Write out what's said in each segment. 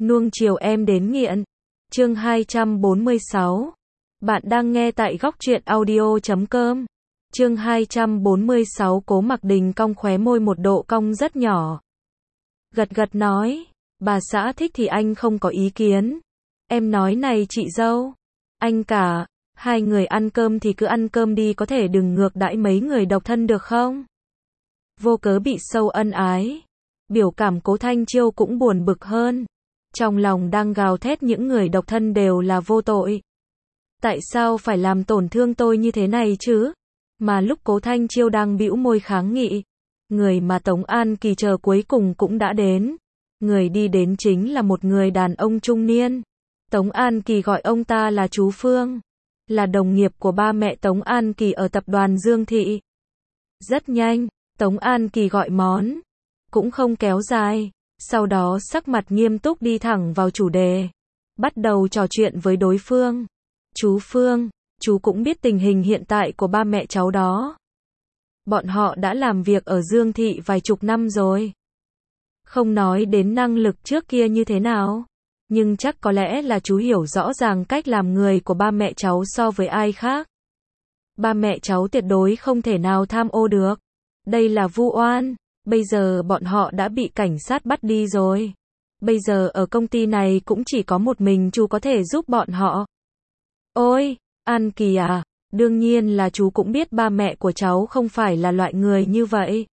Nuông chiều em đến nghiện. Chương 246. Bạn đang nghe tại góc truyện audio.com. Chương 246. Cố Mặc Đình cong khóe môi một độ cong rất nhỏ. Gật gật nói, bà xã thích thì anh không có ý kiến. Em nói này chị dâu, anh cả, hai người ăn cơm thì cứ ăn cơm đi, có thể đừng ngược đãi mấy người độc thân được không? Vô cớ bị sâu ân ái. Biểu cảm Cố Thanh Chiêu cũng buồn bực hơn. Trong lòng đang gào thét những người độc thân đều là vô tội. Tại sao phải làm tổn thương tôi như thế này chứ? Mà lúc Cố Thanh Chiêu đang bĩu môi kháng nghị, người mà Tống An Kỳ chờ cuối cùng cũng đã đến. Người đi đến chính là một người đàn ông trung niên. Tống An Kỳ gọi ông ta là chú Phương, là đồng nghiệp của ba mẹ Tống An Kỳ ở tập đoàn Dương Thị. Rất nhanh, Tống An Kỳ gọi món, cũng không kéo dài, sau đó sắc mặt nghiêm túc đi thẳng vào chủ đề, bắt đầu trò chuyện với đối phương. Chú Phương, chú cũng biết tình hình hiện tại của ba mẹ cháu đó. Bọn họ đã làm việc ở Dương Thị vài chục năm rồi. Không nói đến năng lực trước kia như thế nào, nhưng chắc có lẽ là chú hiểu rõ ràng cách làm người của ba mẹ cháu so với ai khác. Ba mẹ cháu tuyệt đối không thể nào tham ô được. Đây là vu oan. Bây giờ bọn họ đã bị cảnh sát bắt đi rồi. Bây giờ ở công ty này cũng chỉ có một mình chú có thể giúp bọn họ. Ôi, An Kỳ à, đương nhiên là chú cũng biết ba mẹ của cháu không phải là loại người như vậy.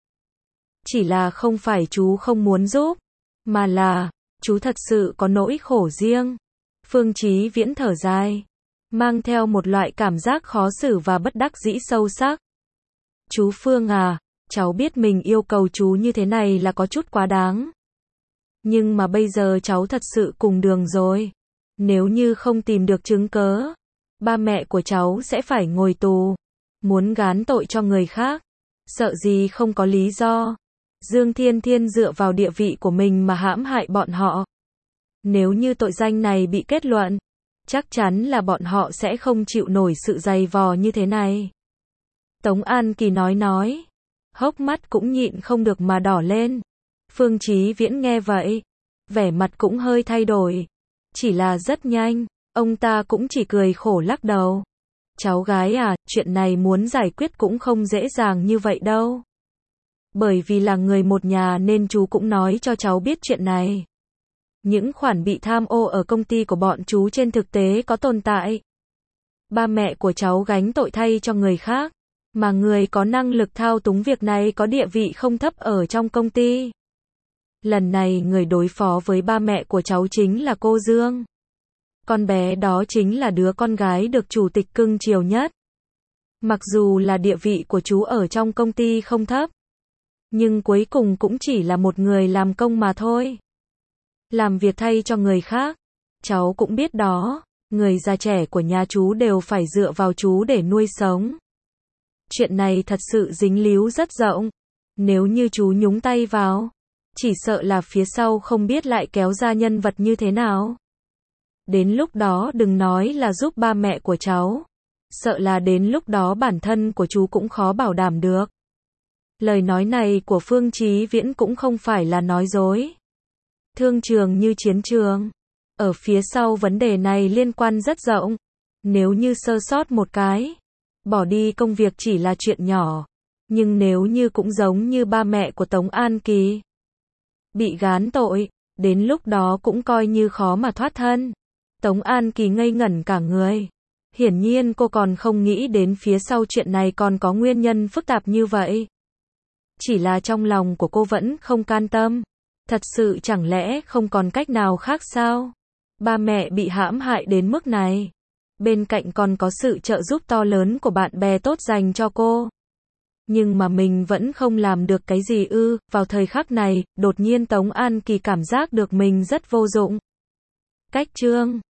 Chỉ là không phải chú không muốn giúp, mà là chú thật sự có nỗi khổ riêng. Phương Chí Viễn thở dài, mang theo một loại cảm giác khó xử và bất đắc dĩ sâu sắc. Chú Phương à, cháu biết mình yêu cầu chú như thế này là có chút quá đáng. Nhưng mà bây giờ cháu thật sự cùng đường rồi. Nếu như không tìm được chứng cớ, ba mẹ của cháu sẽ phải ngồi tù. Muốn gán tội cho người khác, sợ gì không có lý do. Dương Thiên Thiên dựa vào địa vị của mình mà hãm hại bọn họ. Nếu như tội danh này bị kết luận, chắc chắn là bọn họ sẽ không chịu nổi sự dày vò như thế này. Tống An Kỳ nói, hốc mắt cũng nhịn không được mà đỏ lên. Phương Chí Viễn nghe vậy, vẻ mặt cũng hơi thay đổi. Chỉ là rất nhanh, ông ta cũng chỉ cười khổ lắc đầu. Cháu gái à, chuyện này muốn giải quyết cũng không dễ dàng như vậy đâu. Bởi vì là người một nhà nên chú cũng nói cho cháu biết chuyện này. Những khoản bị tham ô ở công ty của bọn chú trên thực tế có tồn tại. Ba mẹ của cháu gánh tội thay cho người khác, mà người có năng lực thao túng việc này có địa vị không thấp ở trong công ty. Lần này người đối phó với ba mẹ của cháu chính là cô Dương. Con bé đó chính là đứa con gái được chủ tịch cưng chiều nhất. Mặc dù là địa vị của chú ở trong công ty không thấp, nhưng cuối cùng cũng chỉ là một người làm công mà thôi. Làm việc thay cho người khác, cháu cũng biết đó, người già trẻ của nhà chú đều phải dựa vào chú để nuôi sống. Chuyện này thật sự dính líu rất rộng. Nếu như chú nhúng tay vào, chỉ sợ là phía sau không biết lại kéo ra nhân vật như thế nào. Đến lúc đó đừng nói là giúp ba mẹ của cháu, sợ là đến lúc đó bản thân của chú cũng khó bảo đảm được. Lời nói này của Phương Chí Viễn cũng không phải là nói dối. Thương trường như chiến trường. Ở phía sau vấn đề này liên quan rất rộng. Nếu như sơ sót một cái, bỏ đi công việc chỉ là chuyện nhỏ. Nhưng nếu như cũng giống như ba mẹ của Tống An Kỳ, bị gán tội, đến lúc đó cũng coi như khó mà thoát thân. Tống An Kỳ ngây ngẩn cả người. Hiển nhiên cô còn không nghĩ đến phía sau chuyện này còn có nguyên nhân phức tạp như vậy. Chỉ là trong lòng của cô vẫn không can tâm. Thật sự chẳng lẽ không còn cách nào khác sao? Ba mẹ bị hãm hại đến mức này. Bên cạnh còn có sự trợ giúp to lớn của bạn bè tốt dành cho cô. Nhưng mà mình vẫn không làm được cái gì ư. Vào thời khắc này, đột nhiên Tống An Kỳ cảm giác được mình rất vô dụng. Cách chương